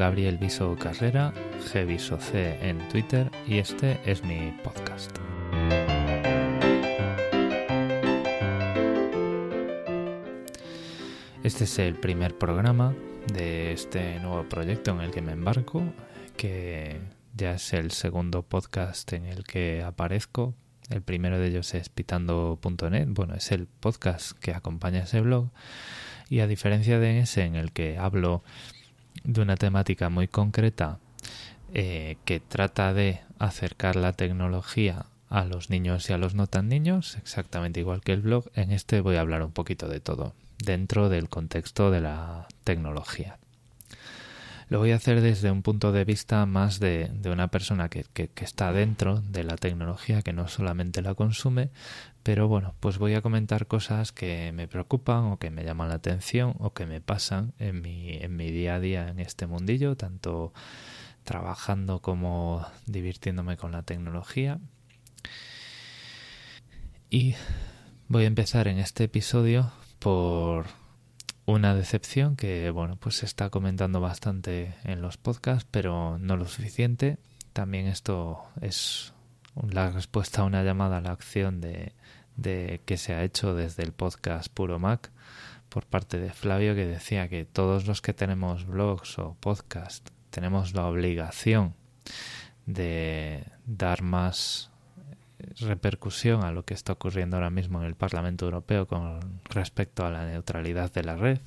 Gabriel Viso Carrera, gvisoc en Twitter, y este es mi podcast. Este es el primer programa de este nuevo proyecto en el que me embarco, que ya es el segundo podcast en el que aparezco. El primero de ellos es pitando.net, bueno, es el podcast que acompaña ese blog, y a diferencia de ese en el que hablo de una temática muy concreta que trata de acercar la tecnología a los niños y a los no tan niños, exactamente igual que el blog, en este voy a hablar un poquito de todo, dentro del contexto de la tecnología. Lo voy a hacer desde un punto de vista más de una persona que está dentro de la tecnología, que no solamente la consume, pero bueno, pues voy a comentar cosas que me preocupan o que me llaman la atención o que me pasan en mi día a día en este mundillo, tanto trabajando como divirtiéndome con la tecnología. Y voy a empezar en este episodio por una decepción que, bueno, pues se está comentando bastante en los podcasts, pero no lo suficiente. También esto es la respuesta a una llamada a la acción de que se ha hecho desde el podcast Puro Mac por parte de Flavio, que decía que todos los que tenemos blogs o podcasts tenemos la obligación de dar más repercusión a lo que está ocurriendo ahora mismo en el Parlamento Europeo con respecto a la neutralidad de la red,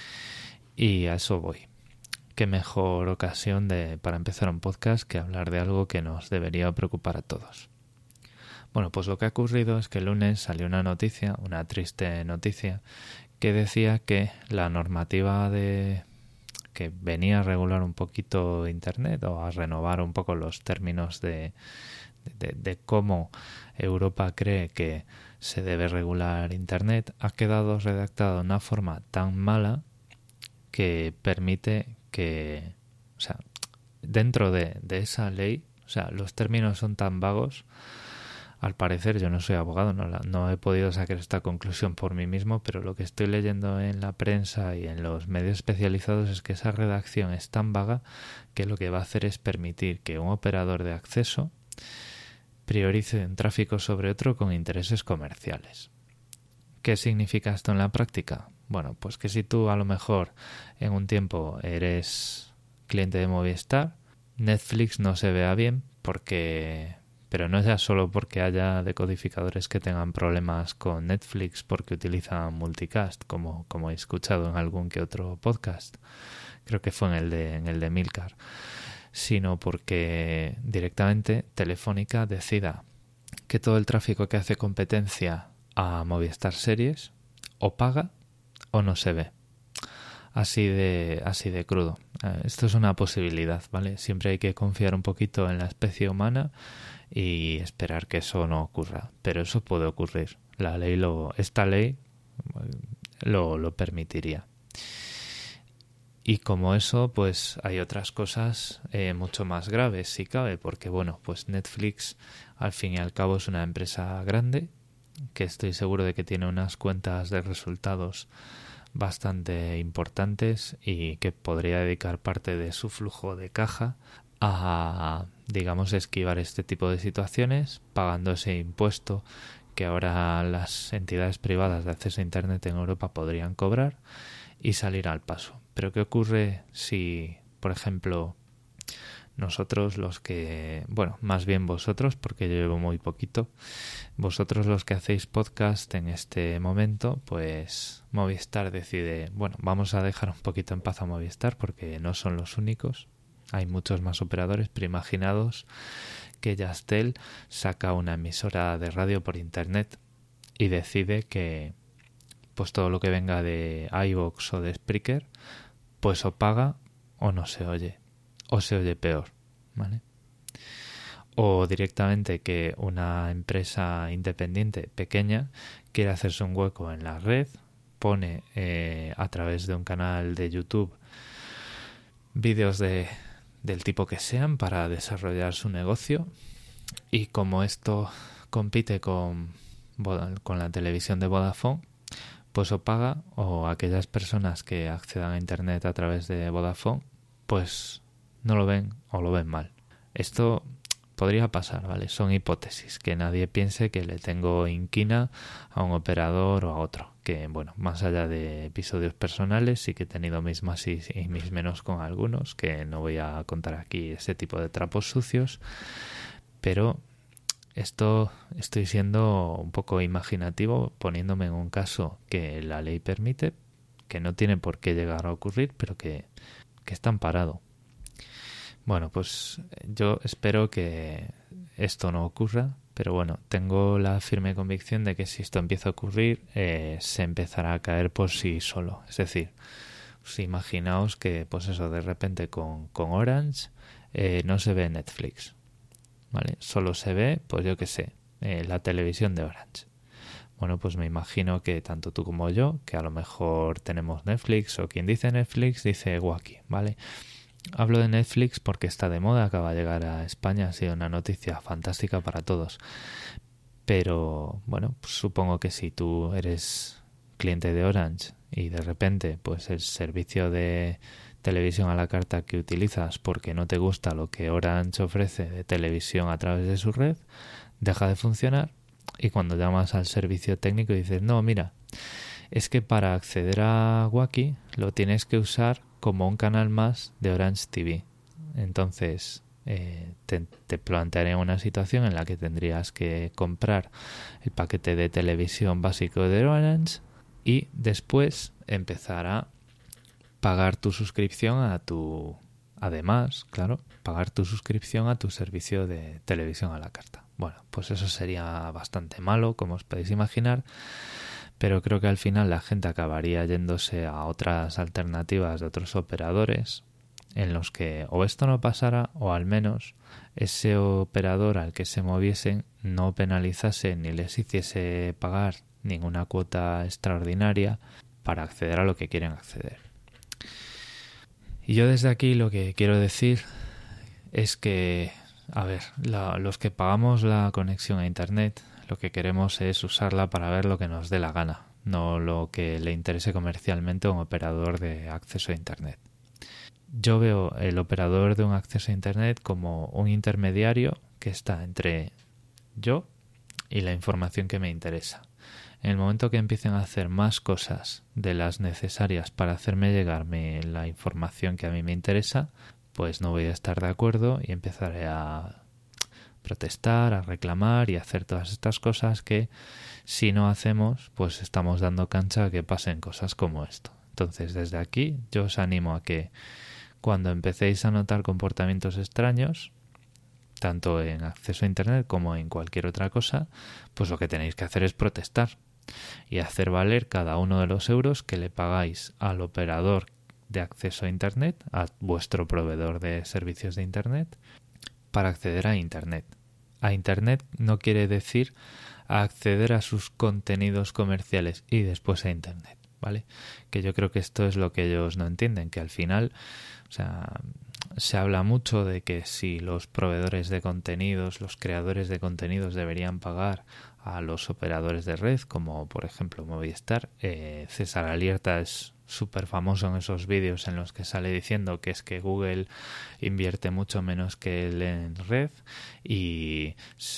y a eso voy. Qué mejor ocasión para empezar un podcast que hablar de algo que nos debería preocupar a todos. Bueno, pues lo que ha ocurrido es que el lunes salió una noticia, una triste noticia, que decía que la normativa que venía a regular un poquito Internet o a renovar un poco los términos de cómo Europa cree que se debe regular Internet, ha quedado redactada de una forma tan mala que permite que, o sea, dentro de esa ley, o sea, los términos son tan vagos. Al parecer, yo no soy abogado, no he podido sacar esta conclusión por mí mismo, pero lo que estoy leyendo en la prensa y en los medios especializados es que esa redacción es tan vaga que lo que va a hacer es permitir que un operador de acceso priorice un tráfico sobre otro con intereses comerciales. ¿Qué significa esto en la práctica? Bueno, pues que si tú a lo mejor en un tiempo eres cliente de Movistar, Netflix no se vea bien pero no ya solo porque haya decodificadores que tengan problemas con Netflix porque utilizan multicast, como he escuchado en algún que otro podcast, creo que fue en el de Milcar, sino porque directamente Telefónica decida que todo el tráfico que hace competencia a Movistar Series o paga o no se ve. Así de crudo. Esto es una posibilidad, ¿vale? Siempre hay que confiar un poquito en la especie humana y esperar que eso no ocurra. Pero eso puede ocurrir. Esta ley lo permitiría. Y como eso, pues hay otras cosas mucho más graves, si cabe, porque bueno, pues Netflix al fin y al cabo es una empresa grande que estoy seguro de que tiene unas cuentas de resultados bastante importantes y que podría dedicar parte de su flujo de caja a, digamos, esquivar este tipo de situaciones, pagando ese impuesto que ahora las entidades privadas de acceso a Internet en Europa podrían cobrar y salir al paso. Pero ¿qué ocurre si, por ejemplo, nosotros los que, bueno, más bien vosotros, porque yo llevo muy poquito, vosotros los que hacéis podcast en este momento, pues Movistar decide, bueno, vamos a dejar un poquito en paz a Movistar porque no son los únicos, hay muchos más operadores, pero imaginaos que Yastel saca una emisora de radio por internet y decide que pues todo lo que venga de iVoox o de Spreaker, pues o paga o no se oye. O se oye peor, ¿vale? O directamente que una empresa independiente pequeña quiere hacerse un hueco en la red, pone a través de un canal de YouTube vídeos del tipo que sean para desarrollar su negocio, y como esto compite con la televisión de Vodafone, pues o paga, o aquellas personas que accedan a Internet a través de Vodafone pues no lo ven o lo ven mal. Esto podría pasar, ¿vale? Son hipótesis, que nadie piense que le tengo inquina a un operador o a otro. Que, bueno, más allá de episodios personales, sí que he tenido mis más y mis menos con algunos, que no voy a contar aquí ese tipo de trapos sucios, pero esto estoy siendo un poco imaginativo, poniéndome en un caso que la ley permite, que no tiene por qué llegar a ocurrir, pero que está amparado. Bueno, pues yo espero que esto no ocurra, pero bueno, tengo la firme convicción de que si esto empieza a ocurrir, se empezará a caer por sí solo. Es decir, pues imaginaos que, pues eso, de repente con Orange no se ve Netflix, ¿vale? Solo se ve, pues yo qué sé, la televisión de Orange. Bueno, pues me imagino que tanto tú como yo, que a lo mejor tenemos Netflix, o quien dice Netflix dice Wacky, ¿vale? Hablo de Netflix porque está de moda, acaba de llegar a España, ha sido una noticia fantástica para todos. Pero bueno, pues supongo que si tú eres cliente de Orange y de repente pues el servicio de televisión a la carta que utilizas porque no te gusta lo que Orange ofrece de televisión a través de su red, deja de funcionar, y cuando llamas al servicio técnico dices, no, mira, es que para acceder a Wacky lo tienes que usar como un canal más de Orange TV. Entonces te plantearé una situación en la que tendrías que comprar el paquete de televisión básico de Orange y después empezar a pagar tu suscripción además, claro, pagar tu suscripción a tu servicio de televisión a la carta. Bueno, pues eso sería bastante malo, como os podéis imaginar, pero creo que al final la gente acabaría yéndose a otras alternativas de otros operadores en los que o esto no pasara o al menos ese operador al que se moviesen no penalizase ni les hiciese pagar ninguna cuota extraordinaria para acceder a lo que quieren acceder. Y yo desde aquí lo que quiero decir es que, a ver, los que pagamos la conexión a Internet, lo que queremos es usarla para ver lo que nos dé la gana, no lo que le interese comercialmente a un operador de acceso a Internet. Yo veo el operador de un acceso a Internet como un intermediario que está entre yo y la información que me interesa. En el momento que empiecen a hacer más cosas de las necesarias para hacerme llegarme la información que a mí me interesa, pues no voy a estar de acuerdo y empezaré a protestar, a reclamar y a hacer todas estas cosas que si no hacemos, pues estamos dando cancha a que pasen cosas como esto. Entonces, desde aquí yo os animo a que cuando empecéis a notar comportamientos extraños, tanto en acceso a Internet como en cualquier otra cosa, pues lo que tenéis que hacer es protestar y hacer valer cada uno de los euros que le pagáis al operador de acceso a Internet, a vuestro proveedor de servicios de Internet, para acceder a Internet. A Internet no quiere decir a acceder a sus contenidos comerciales y después a Internet, ¿vale? Que yo creo que esto es lo que ellos no entienden, que al final, o sea, se habla mucho de que si los proveedores de contenidos, los creadores de contenidos deberían pagar a los operadores de red, como por ejemplo Movistar. César Alierta es súper famoso en esos vídeos en los que sale diciendo que es que Google invierte mucho menos que él en red y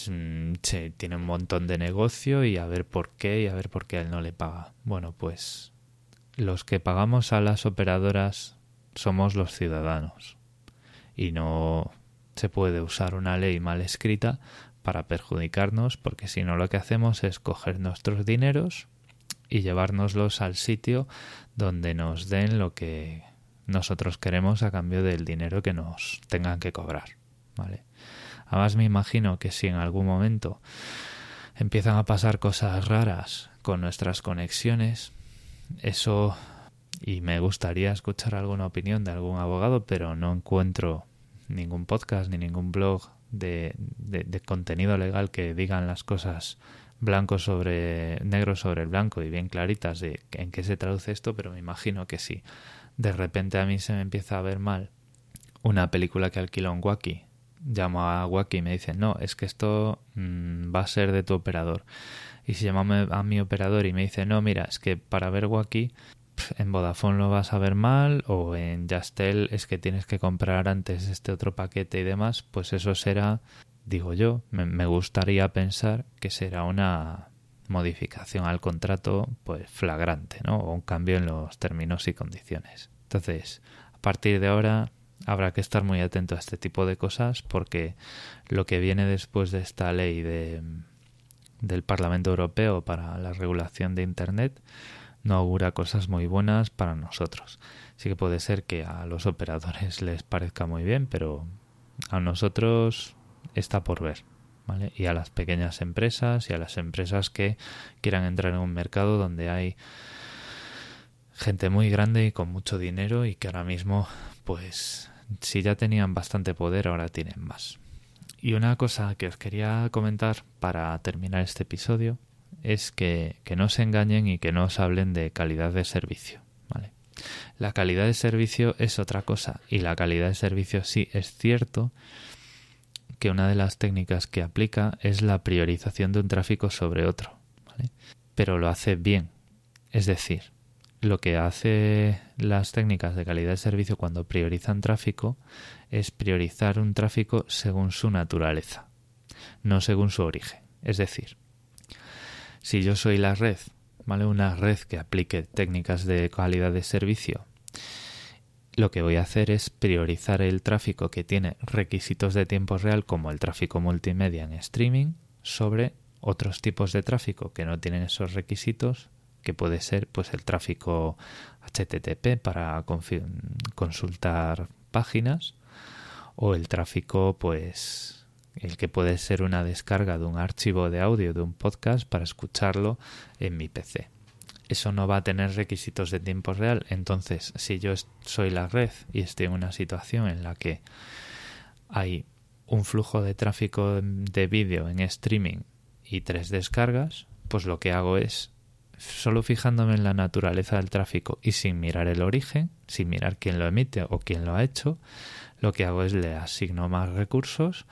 tiene un montón de negocio y a ver por qué a él no le paga. Bueno, pues los que pagamos a las operadoras somos los ciudadanos y no se puede usar una ley mal escrita para perjudicarnos, porque si no lo que hacemos es coger nuestros dineros y llevárnoslos al sitio donde nos den lo que nosotros queremos a cambio del dinero que nos tengan que cobrar, ¿vale? Además me imagino que si en algún momento empiezan a pasar cosas raras con nuestras conexiones, eso, y me gustaría escuchar alguna opinión de algún abogado, pero no encuentro ningún podcast ni ningún blog de contenido legal que digan las cosas negro sobre el blanco y bien claritas de en qué se traduce esto, pero me imagino que si de repente a mí se me empieza a ver mal una película que alquilo en Wacky, llamo a Wacky y me dicen, no, es que esto va a ser de tu operador. Y si llamo a mi operador y me dice, no, mira, es que para ver Wacky en Vodafone lo vas a ver mal, o en Yastel es que tienes que comprar antes este otro paquete y demás, pues eso será, digo yo, me gustaría pensar que será una modificación al contrato pues flagrante, ¿no? O un cambio en los términos y condiciones. Entonces, a partir de ahora habrá que estar muy atento a este tipo de cosas, porque lo que viene después de esta ley del Parlamento Europeo para la regulación de Internet no augura cosas muy buenas para nosotros. Sí que puede ser que a los operadores les parezca muy bien, pero a nosotros está por ver, ¿vale? Y a las pequeñas empresas y a las empresas que quieran entrar en un mercado donde hay gente muy grande y con mucho dinero, y que ahora mismo, pues, si ya tenían bastante poder, ahora tienen más. Y una cosa que os quería comentar para terminar este episodio es que no se engañen y que no os hablen de calidad de servicio, ¿vale? La calidad de servicio es otra cosa, y la calidad de servicio sí es cierto que una de las técnicas que aplica es la priorización de un tráfico sobre otro, ¿vale? Pero lo hace bien. Es decir, lo que hace las técnicas de calidad de servicio cuando priorizan tráfico es priorizar un tráfico según su naturaleza, no según su origen. Es decir, si yo soy la red, ¿vale?, una red que aplique técnicas de calidad de servicio, lo que voy a hacer es priorizar el tráfico que tiene requisitos de tiempo real, como el tráfico multimedia en streaming, sobre otros tipos de tráfico que no tienen esos requisitos, que puede ser pues el tráfico HTTP para consultar páginas, o el tráfico pues el que puede ser una descarga de un archivo de audio de un podcast para escucharlo en mi PC. Eso no va a tener requisitos de tiempo real. Entonces, si yo soy la red y estoy en una situación en la que hay un flujo de tráfico de vídeo en streaming y 3 descargas, pues lo que hago es, solo fijándome en la naturaleza del tráfico y sin mirar el origen, sin mirar quién lo emite o quién lo ha hecho, lo que hago es le asigno más recursos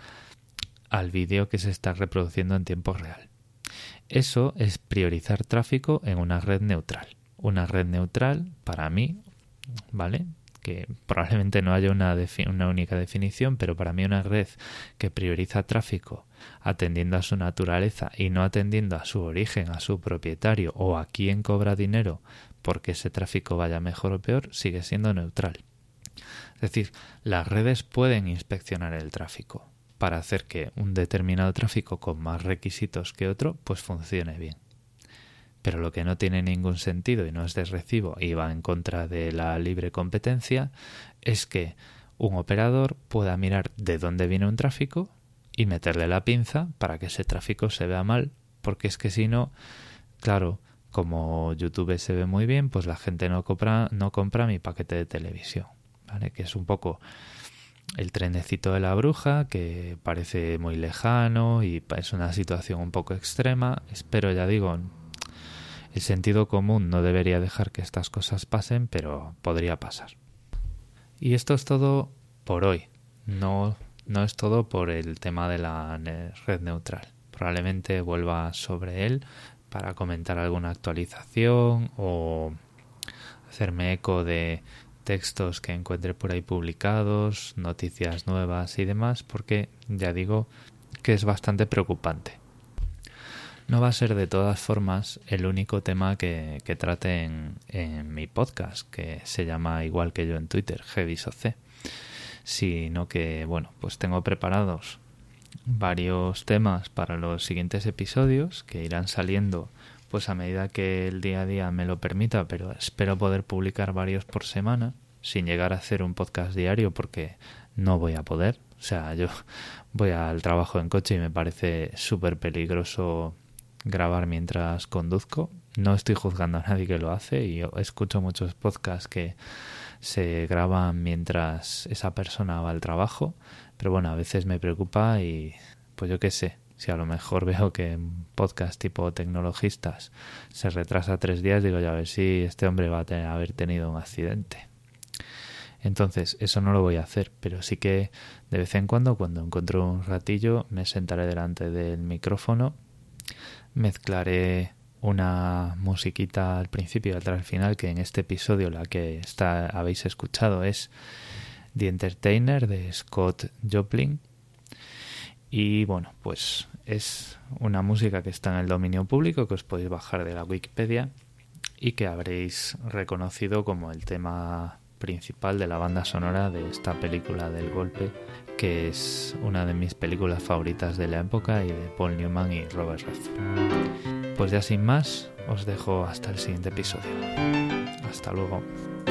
al vídeo que se está reproduciendo en tiempo real. Eso es priorizar tráfico en una red neutral. Una red neutral, para mí, ¿vale?, que probablemente no haya una única definición, pero para mí una red que prioriza tráfico atendiendo a su naturaleza y no atendiendo a su origen, a su propietario o a quién cobra dinero porque ese tráfico vaya mejor o peor, sigue siendo neutral. Es decir, las redes pueden inspeccionar el tráfico para hacer que un determinado tráfico con más requisitos que otro pues funcione bien. Pero lo que no tiene ningún sentido y no es de recibo y va en contra de la libre competencia es que un operador pueda mirar de dónde viene un tráfico y meterle la pinza para que ese tráfico se vea mal, porque es que si no, claro, como YouTube se ve muy bien, pues la gente no compra mi paquete de televisión, ¿vale? Que es un poco el trenecito de la bruja, que parece muy lejano y es una situación un poco extrema. Espero, ya digo, el sentido común no debería dejar que estas cosas pasen, pero podría pasar. Y esto es todo por hoy. No es todo por el tema de la red neutral. Probablemente vuelva sobre él para comentar alguna actualización o hacerme eco de textos que encuentre por ahí publicados, noticias nuevas y demás, porque ya digo que es bastante preocupante. No va a ser de todas formas el único tema que trate en mi podcast, que se llama igual que yo en Twitter, GVSOC, sino que, bueno, pues tengo preparados varios temas para los siguientes episodios que irán saliendo pues a medida que el día a día me lo permita, pero espero poder publicar varios por semana, sin llegar a hacer un podcast diario porque no voy a poder. O sea, yo voy al trabajo en coche y me parece súper peligroso grabar mientras conduzco. No estoy juzgando a nadie que lo hace y yo escucho muchos podcasts que se graban mientras esa persona va al trabajo, pero bueno, a veces me preocupa y pues yo qué sé, si a lo mejor veo que un podcast tipo Tecnologistas se retrasa 3 días, digo, ya a ver si este hombre va a haber tenido un accidente. Entonces, eso no lo voy a hacer, pero sí que de vez en cuando encuentro un ratillo, me sentaré delante del micrófono, mezclaré una musiquita al principio y otra al final, que en este episodio la que habéis escuchado es The Entertainer de Scott Joplin. Y bueno, pues es una música que está en el dominio público, que os podéis bajar de la Wikipedia y que habréis reconocido como el tema principal de la banda sonora de esta película del golpe, que es una de mis películas favoritas de la época y de Paul Newman y Robert Redford. Pues ya sin más, os dejo hasta el siguiente episodio. Hasta luego.